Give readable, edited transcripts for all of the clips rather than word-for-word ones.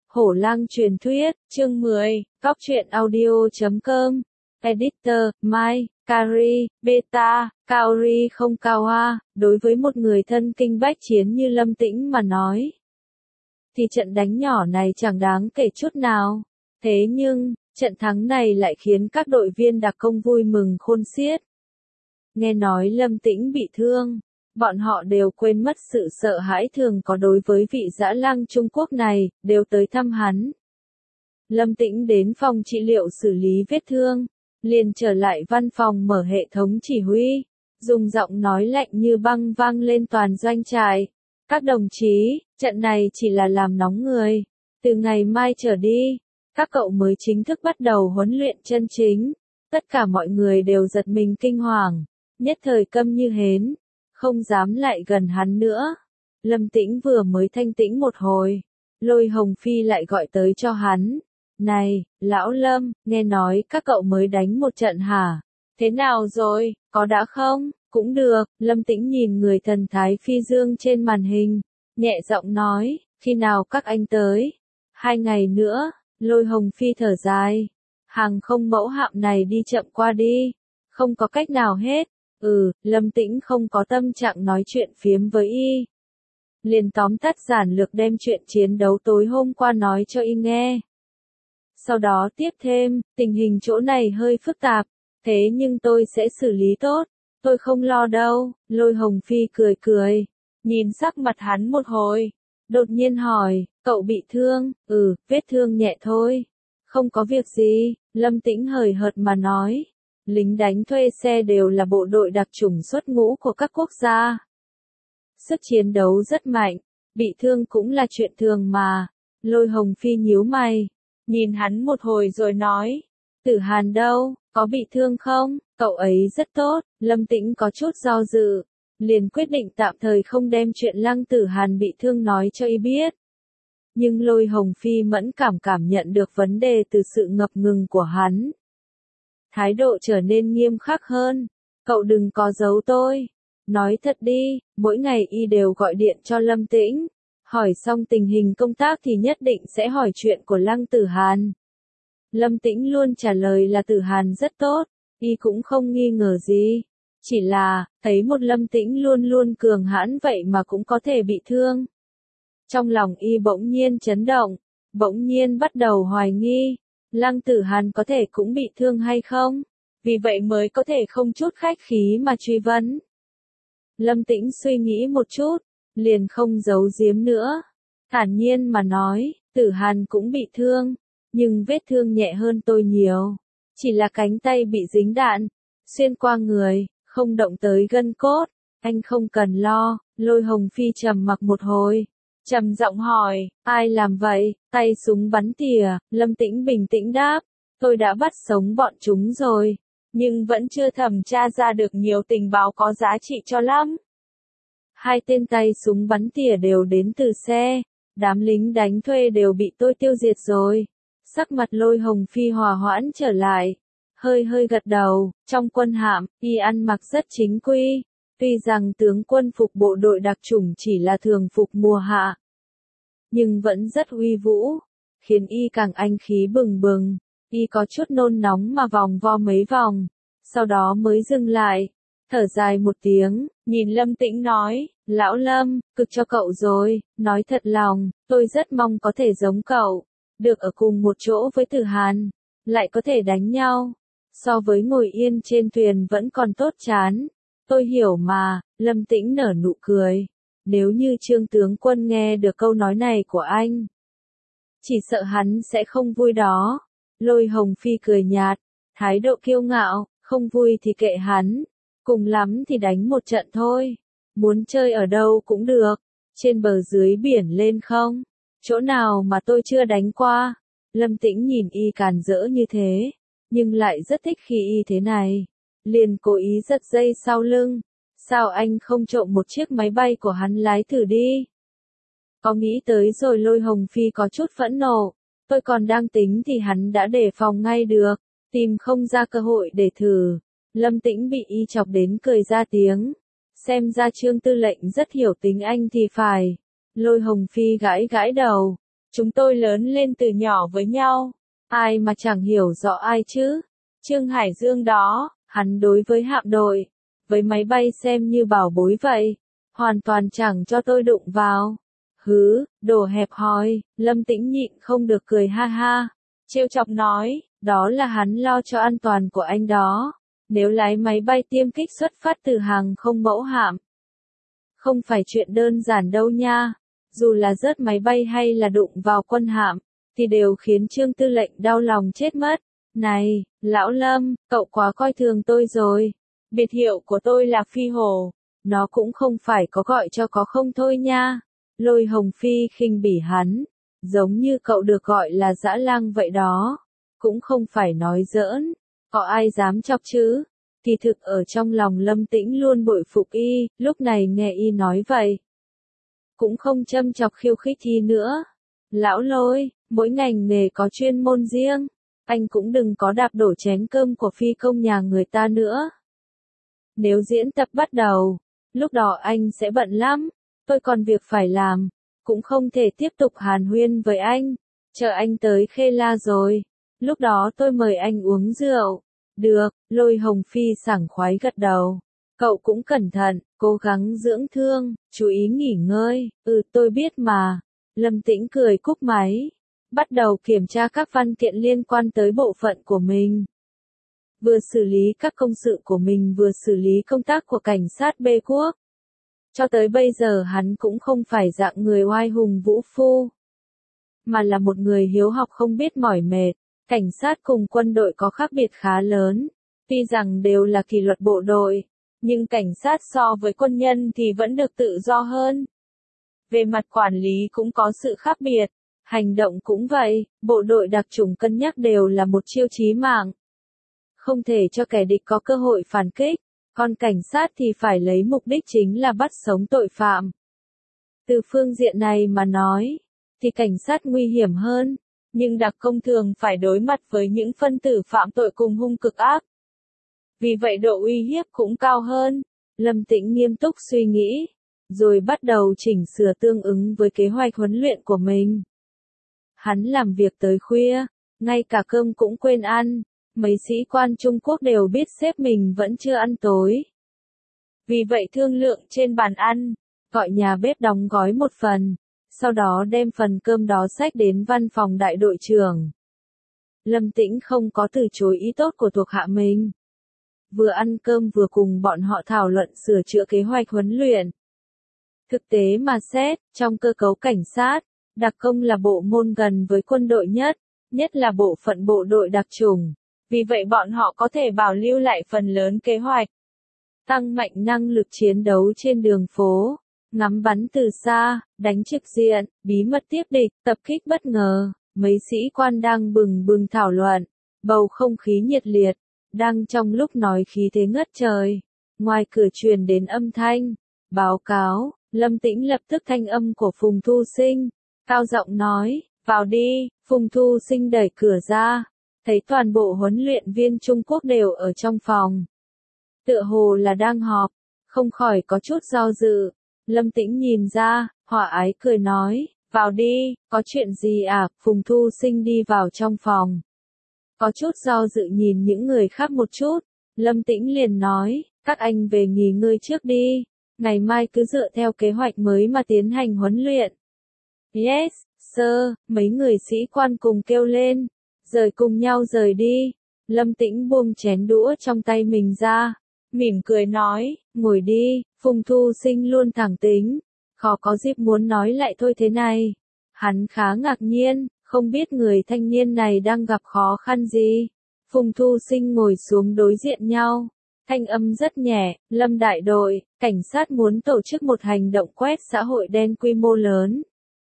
Hổ lang truyền thuyết, chương 10, Cóc truyện audio.com, Editor, Mai, Kari, Beta, Kaori không cao hoa, đối với một người thân kinh bách chiến như Lâm Tĩnh mà nói. Thì trận đánh nhỏ này chẳng đáng kể chút nào. Thế nhưng, trận thắng này lại khiến các đội viên đặc công vui mừng khôn xiết. Nghe nói Lâm Tĩnh bị thương, bọn họ đều quên mất sự sợ hãi thường có đối với vị dã lang Trung Quốc này, đều tới thăm hắn. Lâm Tĩnh đến phòng trị liệu xử lý vết thương, liền trở lại văn phòng mở hệ thống chỉ huy, dùng giọng nói lạnh như băng vang lên toàn doanh trại. Các đồng chí, trận này chỉ là làm nóng người. Từ ngày mai trở đi, các cậu mới chính thức bắt đầu huấn luyện chân chính. Tất cả mọi người đều giật mình kinh hoàng, nhất thời câm như hến, không dám lại gần hắn nữa. Lâm Tĩnh vừa mới thanh tĩnh một hồi, Lôi Hồng Phi lại gọi tới cho hắn. Này, lão Lâm, nghe nói các cậu mới đánh một trận hả? Thế nào rồi, có đã không? Cũng được, Lâm Tĩnh nhìn người thần thái phi dương trên màn hình, nhẹ giọng nói, khi nào các anh tới? 2 ngày nữa, Lôi Hồng Phi thở dài. Hàng không mẫu hạm này đi chậm qua đi, không có cách nào hết. Lâm Tĩnh không có tâm trạng nói chuyện phiếm với y. Liền tóm tắt giản lược đem chuyện chiến đấu tối hôm qua nói cho y nghe. Sau đó tiếp thêm, tình hình chỗ này hơi phức tạp, thế nhưng tôi sẽ xử lý tốt, tôi không lo đâu. Lôi Hồng Phi cười cười, nhìn sắc mặt hắn một hồi, đột nhiên hỏi, cậu bị thương? Vết thương nhẹ thôi, không có việc gì. Lâm Tĩnh hời hợt mà nói, lính đánh thuê xe đều là bộ đội đặc chủng xuất ngũ của các quốc gia. Sức chiến đấu rất mạnh, bị thương cũng là chuyện thường mà. Lôi Hồng Phi nhíu mày, nhìn hắn một hồi rồi nói, Tử Hàn đâu, có bị thương không? Cậu ấy rất tốt. Lâm Tĩnh có chút do dự, liền quyết định tạm thời không đem chuyện Lăng Tử Hàn bị thương nói cho y biết. Nhưng Lôi Hồng Phi mẫn cảm nhận được vấn đề từ sự ngập ngừng của hắn. Thái độ trở nên nghiêm khắc hơn, cậu đừng có giấu tôi. Nói thật đi, mỗi ngày y đều gọi điện cho Lâm Tĩnh. Hỏi xong tình hình công tác thì nhất định sẽ hỏi chuyện của Lăng Tử Hàn. Lâm Tĩnh luôn trả lời là Tử Hàn rất tốt, y cũng không nghi ngờ gì. Chỉ là, thấy một Lâm Tĩnh luôn luôn cường hãn vậy mà cũng có thể bị thương. Trong lòng y bỗng nhiên chấn động, bỗng nhiên bắt đầu hoài nghi, Lăng Tử Hàn có thể cũng bị thương hay không? Vì vậy mới có thể không chút khách khí mà truy vấn. Lâm Tĩnh suy nghĩ một chút, liền không giấu giếm nữa, thản nhiên mà nói, Tử Hàn cũng bị thương, nhưng vết thương nhẹ hơn tôi nhiều, chỉ là cánh tay bị dính đạn, xuyên qua người, không động tới gân cốt, anh không cần lo. Lôi Hồng Phi trầm mặc một hồi, trầm giọng hỏi, ai làm vậy? Tay súng bắn tỉa. Lâm Tĩnh bình tĩnh đáp, tôi đã bắt sống bọn chúng rồi, nhưng vẫn chưa thẩm tra ra được nhiều tình báo có giá trị cho lắm. 2 tên tay súng bắn tỉa đều đến từ xe, đám lính đánh thuê đều bị tôi tiêu diệt rồi. Sắc mặt Lôi Hồng Phi hòa hoãn trở lại, hơi gật đầu. Trong quân hạm, y ăn mặc rất chính quy, tuy rằng tướng quân phục bộ đội đặc chủng chỉ là thường phục mùa hạ, nhưng vẫn rất uy vũ, khiến y càng anh khí bừng bừng. Y có chút nôn nóng mà vòng vo mấy vòng, sau đó mới dừng lại, thở dài một tiếng, nhìn Lâm Tĩnh nói, lão Lâm, cực cho cậu rồi, nói thật lòng, tôi rất mong có thể giống cậu, được ở cùng một chỗ với Tử Hàn, lại có thể đánh nhau, so với ngồi yên trên thuyền vẫn còn tốt chán. Tôi hiểu mà. Lâm Tĩnh nở nụ cười, nếu như Trương tướng quân nghe được câu nói này của anh, chỉ sợ hắn sẽ không vui đó. Lôi Hồng Phi cười nhạt, thái độ kiêu ngạo, không vui thì kệ hắn, cùng lắm thì đánh một trận thôi, muốn chơi ở đâu cũng được, trên bờ dưới biển lên không, chỗ nào mà tôi chưa đánh qua. Lâm Tĩnh nhìn y càn rỡ như thế, nhưng lại rất thích khi y thế này, liền cố ý giật dây sau lưng, sao anh không trộm một chiếc máy bay của hắn lái thử đi? Có nghĩ tới rồi. Lôi Hồng Phi có chút phẫn nộ, tôi còn đang tính thì hắn đã đề phòng ngay được, tìm không ra cơ hội để thử. Lâm Tĩnh bị y chọc đến cười ra tiếng, xem ra Trương tư lệnh rất hiểu tính anh thì phải. Lôi Hồng Phi gãi đầu, Chúng tôi lớn lên từ nhỏ với nhau. Ai mà chẳng hiểu rõ ai chứ. Trương Hải Dương đó, hắn đối với hạm đội, với máy bay xem như bảo bối vậy. Hoàn toàn chẳng cho tôi đụng vào. Hứ, đồ hẹp hòi, Lâm Tĩnh nhịn không được cười ha ha. Trêu chọc nói, đó là hắn lo cho an toàn của anh đó. Nếu lái máy bay tiêm kích xuất phát từ hàng không mẫu hạm. Không phải chuyện đơn giản đâu nha. Dù là rớt máy bay hay là đụng vào quân hạm, thì đều khiến Trương Tư lệnh đau lòng chết mất. Này, Lão Lâm, cậu quá coi thường tôi rồi. Biệt hiệu của tôi là Phi Hổ. Nó cũng không phải có gọi cho có không thôi nha. Lôi Hồng Phi khinh bỉ hắn. Giống như cậu được gọi là dã lang vậy đó. Cũng không phải nói giỡn. Có ai dám chọc chứ? Kỳ thực ở trong lòng Lâm Tĩnh luôn bội phục y, lúc này nghe y nói vậy. Cũng không châm chọc khiêu khích y nữa. Lão Lôi, mỗi ngành nghề có chuyên môn riêng. Anh cũng đừng có đạp đổ chén cơm của phi công nhà người ta nữa. Nếu diễn tập bắt đầu, lúc đó anh sẽ bận lắm. Tôi còn việc phải làm. Cũng không thể tiếp tục hàn huyên với anh. Chờ anh tới Khê La rồi. Lúc đó tôi mời anh uống rượu. Được, Lôi Hồng Phi sảng khoái gật đầu. Cậu cũng cẩn thận, cố gắng dưỡng thương, chú ý nghỉ ngơi. Tôi biết mà. Lâm Tĩnh cười cúp máy. Bắt đầu kiểm tra các văn kiện liên quan tới bộ phận của mình. Vừa xử lý các công sự của mình vừa xử lý công tác của cảnh sát B quốc. Cho tới bây giờ hắn cũng không phải dạng người oai hùng vũ phu. Mà là một người hiếu học không biết mỏi mệt. Cảnh sát cùng quân đội có khác biệt khá lớn. Tuy rằng đều là kỷ luật bộ đội. Nhưng cảnh sát so với quân nhân thì vẫn được tự do hơn. Về mặt quản lý cũng có sự khác biệt. Hành động cũng vậy, bộ đội đặc chủng cân nhắc đều là một chiêu chí mạng. Không thể cho kẻ địch có cơ hội phản kích, còn cảnh sát thì phải lấy mục đích chính là bắt sống tội phạm. Từ phương diện này mà nói, thì cảnh sát nguy hiểm hơn, nhưng đặc công thường phải đối mặt với những phân tử phạm tội cùng hung cực ác. Vì vậy độ uy hiếp cũng cao hơn. Lâm Tĩnh nghiêm túc suy nghĩ, rồi bắt đầu chỉnh sửa tương ứng với kế hoạch huấn luyện của mình. Hắn làm việc tới khuya, ngay cả cơm cũng quên ăn. Mấy sĩ quan Trung Quốc đều biết sếp mình vẫn chưa ăn tối. Vì vậy thương lượng trên bàn ăn, gọi nhà bếp đóng gói một phần, sau đó đem phần cơm đó xách đến văn phòng đại đội trưởng. Lâm Tĩnh không có từ chối ý tốt của thuộc hạ mình. Vừa ăn cơm vừa cùng bọn họ thảo luận sửa chữa kế hoạch huấn luyện. Thực tế mà xét, trong cơ cấu cảnh sát, đặc công là bộ môn gần với quân đội nhất là bộ phận bộ đội đặc chủng. Vì vậy bọn họ có thể bảo lưu lại phần lớn kế hoạch. Tăng mạnh năng lực chiến đấu trên đường phố, ngắm bắn từ xa, đánh trực diện, bí mật tiếp địch, tập kích bất ngờ. Mấy sĩ quan đang bừng bừng thảo luận, bầu không khí nhiệt liệt, đang trong lúc nói khí thế ngất trời. Ngoài cửa truyền đến âm thanh, báo cáo, Lâm Tĩnh lập tức thanh âm của Phùng Thu Sinh, cao giọng nói, vào đi. Phùng Thu Sinh đẩy cửa ra, thấy toàn bộ huấn luyện viên Trung Quốc đều ở trong phòng. Tựa hồ là đang họp, không khỏi có chút do dự. Lâm Tĩnh nhìn ra, hòa ái cười nói, vào đi, có chuyện gì à? Phùng Thu Sinh đi vào trong phòng. Có chút do dự nhìn những người khác một chút, Lâm Tĩnh liền nói, các anh về nghỉ ngơi trước đi, ngày mai cứ dựa theo kế hoạch mới mà tiến hành huấn luyện. Yes, sir, mấy người sĩ quan cùng kêu lên, rời cùng nhau rời đi. Lâm Tĩnh buông chén đũa trong tay mình ra, mỉm cười nói, ngồi đi. Phùng Thu Sinh luôn thẳng tính, khó có dịp muốn nói lại thôi thế này. Hắn khá ngạc nhiên, không biết người thanh niên này đang gặp khó khăn gì. Phùng Thu Sinh ngồi xuống đối diện nhau, thanh âm rất nhẹ, Lâm đại đội, cảnh sát muốn tổ chức một hành động quét xã hội đen quy mô lớn.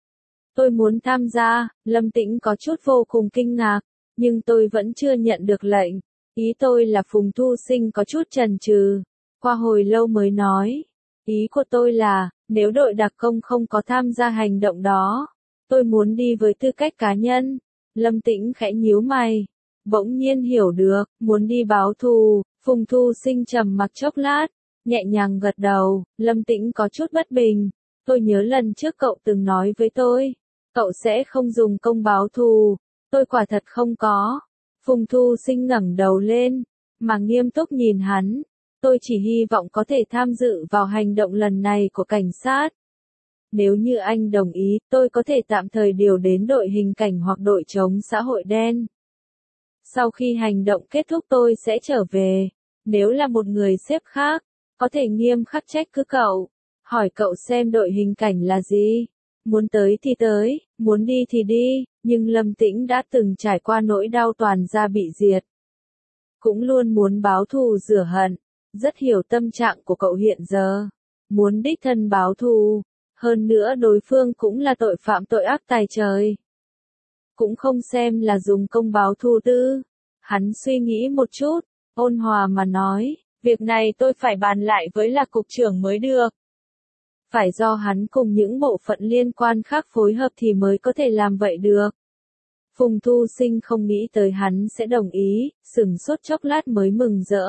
Tôi muốn tham gia. Lâm Tĩnh có chút vô cùng kinh ngạc, nhưng tôi vẫn chưa nhận được lệnh. Ý tôi là Phùng Thu Sinh có chút chần chừ, qua hồi lâu mới nói. Ý của tôi là, nếu đội đặc công không có tham gia hành động đó, tôi muốn đi với tư cách cá nhân. Lâm Tĩnh khẽ nhíu mày, bỗng nhiên hiểu được, muốn đi báo thù. Phùng Thu Sinh trầm mặc chốc lát, nhẹ nhàng gật đầu. Lâm Tĩnh có chút bất bình, tôi nhớ lần trước cậu từng nói với tôi, Cậu sẽ không dùng công báo thù. Tôi quả thật không có. Phùng Thu Sinh ngẩng đầu lên, mà nghiêm túc nhìn hắn. Tôi chỉ hy vọng có thể tham dự vào hành động lần này của cảnh sát. Nếu như anh đồng ý, tôi có thể tạm thời điều đến đội hình cảnh hoặc đội chống xã hội đen. Sau khi hành động kết thúc tôi sẽ trở về. Nếu là một người sếp khác, có thể nghiêm khắc trách cứ cậu. Hỏi cậu xem đội hình cảnh là gì. Muốn tới thì tới, muốn đi thì đi, nhưng Lâm Tĩnh đã từng trải qua nỗi đau toàn gia bị diệt. Cũng luôn muốn báo thù rửa hận, rất hiểu tâm trạng của cậu hiện giờ. Muốn đích thân báo thù, hơn nữa đối phương cũng là tội phạm tội ác tày trời. Cũng không xem là dùng công báo thù tư. Hắn suy nghĩ một chút, ôn hòa mà nói, việc này tôi phải bàn lại với là cục trưởng mới được. Phải do hắn cùng những bộ phận liên quan khác phối hợp thì mới có thể làm vậy được. Phùng Thu Sinh không nghĩ tới hắn sẽ đồng ý, sửng sốt chốc lát mới mừng rỡ.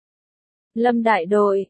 Lâm đại đội,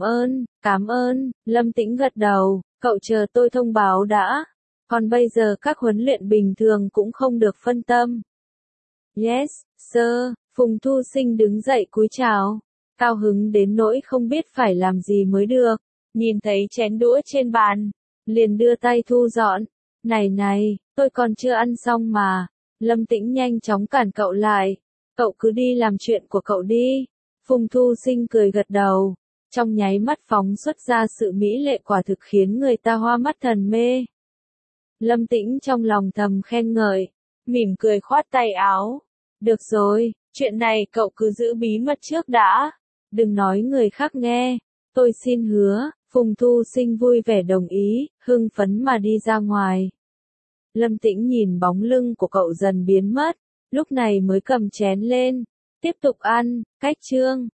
cảm ơn, Lâm Tĩnh gật đầu, cậu chờ tôi thông báo đã. Còn bây giờ các huấn luyện bình thường cũng không được phân tâm. Yes, sir, Phùng Thu Sinh đứng dậy cúi chào, cao hứng đến nỗi không biết phải làm gì mới được. Nhìn thấy chén đũa trên bàn, liền đưa tay thu dọn. Này, tôi còn chưa ăn xong mà. Lâm Tĩnh nhanh chóng cản cậu lại. Cậu cứ đi làm chuyện của cậu đi. Phùng Thu Sinh cười gật đầu. Trong nháy mắt phóng xuất ra sự mỹ lệ quả thực khiến người ta hoa mắt thần mê. Lâm Tĩnh trong lòng thầm khen ngợi, mỉm cười khoát tay áo. Được rồi, chuyện này cậu cứ giữ bí mật trước đã. Đừng nói người khác nghe. Tôi xin hứa. Phùng Thu Sinh vui vẻ đồng ý, hưng phấn mà đi ra ngoài. Lâm Tĩnh nhìn bóng lưng của cậu dần biến mất, lúc này mới cầm chén lên, tiếp tục ăn, cách chương.